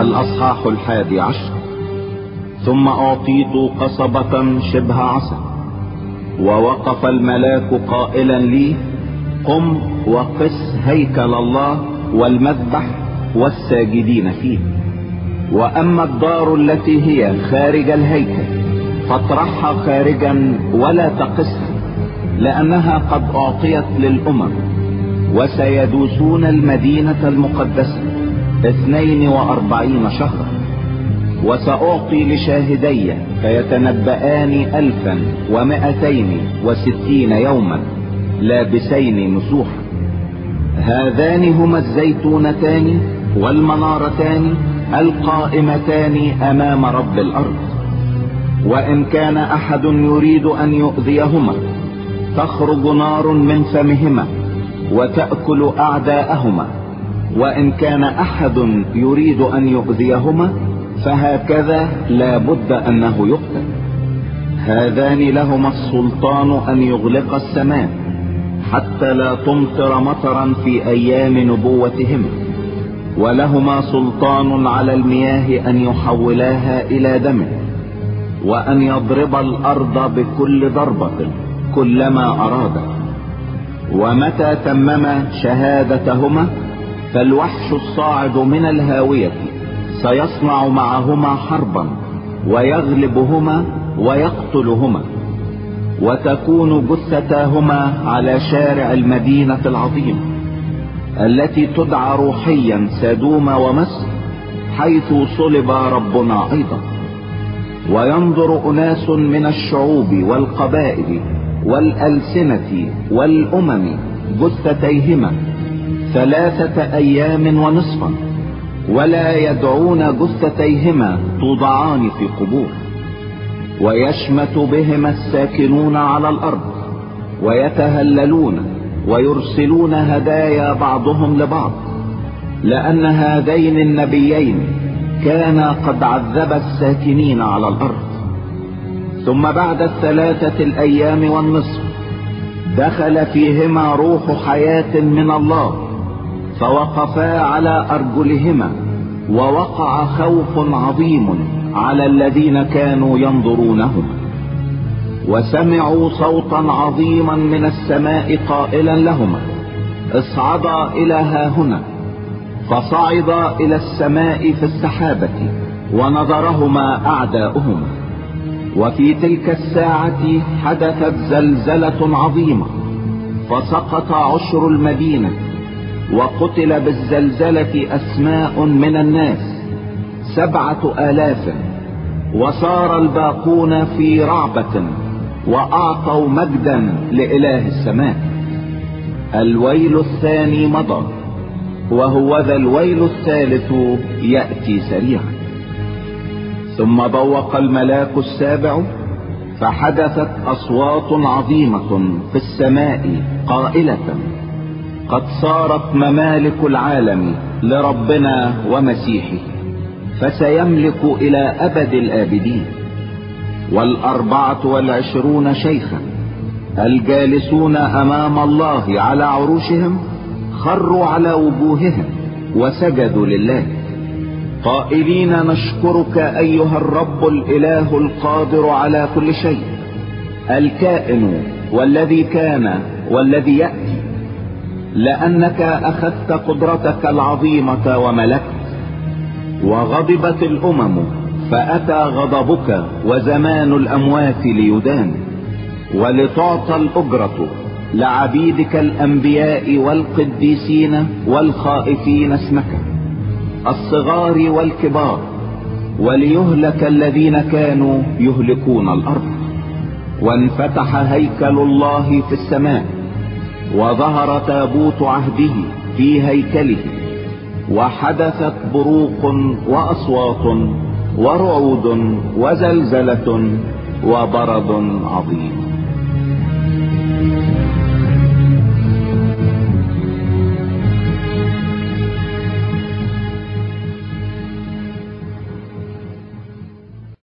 الأصحاح 11. ثم أعطيت قصبة شبه عصا، ووقف الملاك قائلا لي: قم وقس هيكل الله والمذبح والساجدين فيه. وأما الدار التي هي خارج الهيكل فاطرحها خارجا ولا تقسها، لأنها قد أعطيت للأمم، وسيدوسون المدينة المقدسة 42 شهرا. وسأعطي لشاهدي فيتنبآن 1260 يوما لابسين مسوحا. هذان هما الزيتونتان والمنارتان القائمتان أمام رب الأرض. وإن كان أحد يريد أن يؤذيهما تخرج نار من فمهما وتأكل أعداءهما، وإن كان أحد يريد أن يؤذيهما فهكذا لا بد أنه يقتل. هذان لهما السلطان أن يغلق السماء حتى لا تمطر مطرا في أيام نبوتهما، ولهما سلطان على المياه أن يحولاها إلى دم، وأن يضرب الأرض بكل ضربة كلما أراد. ومتى تمم شهادتهما فالوحش الصاعد من الهاوية سيصنع معهما حربا ويغلبهما ويقتلهما، وتكون جثتاهما على شارع المدينة العظيمة التي تدعى روحيا سدوم ومصر، حيث صلب ربنا أيضا. وينظر أناس من الشعوب والقبائل والألسنة والأمم جثتيهما 3 أيام ونصفا، ولا يدعون جثتيهما توضعان في قبور. ويشمت بهما الساكنون على الأرض ويتهللون ويرسلون هدايا بعضهم لبعض، لأن هذين النبيين كانا قد عذبا الساكنين على الأرض. ثم بعد 3 الأيام والنصف دخل فيهما روح حياة من الله، فوقفا على أرجلهما، ووقع خوف عظيم على الذين كانوا ينظرونهم. وسمعوا صوتا عظيما من السماء قائلا لهما: اصعدا إلى هاهنا. فصعدا إلى السماء في السحابة، ونظرهما أعداؤهما. وفي تلك الساعة حدثت زلزلة عظيمة، فسقط عشر المدينة، وقتل بالزلزلة أسماء من الناس 7,000، وصار الباقون في رعبة وأعطوا مجدا لإله السماء. الويل الثاني مضى، وهو ذا الويل الثالث يأتي سريعا. ثم بوق الملاك السابع، فحدثت أصوات عظيمة في السماء قائلة: قد صارت ممالك العالم لربنا ومسيحه، فسيملك إلى أبد الآبدين. 24 شيخا الجالسون أمام الله على عروشهم خروا على وجوههم وسجدوا لله قائلين: نشكرك أيها الرب الإله القادر على كل شيء، الكائن والذي كان والذي يأتي، لأنك أخذت قدرتك العظيمة وملكت. وغضبت الأمم فأتى غضبك وزمان الأموات ليدان، ولتعطى الأجرة لعبيدك الأنبياء والقديسين والخائفين اسمك، الصغار والكبار، وليهلك الذين كانوا يهلكون الأرض. وانفتح هيكل الله في السماء، وظهر تابوت عهده في هيكله، وحدثت بروق وأصوات ورعود وزلزلة وبرد عظيم.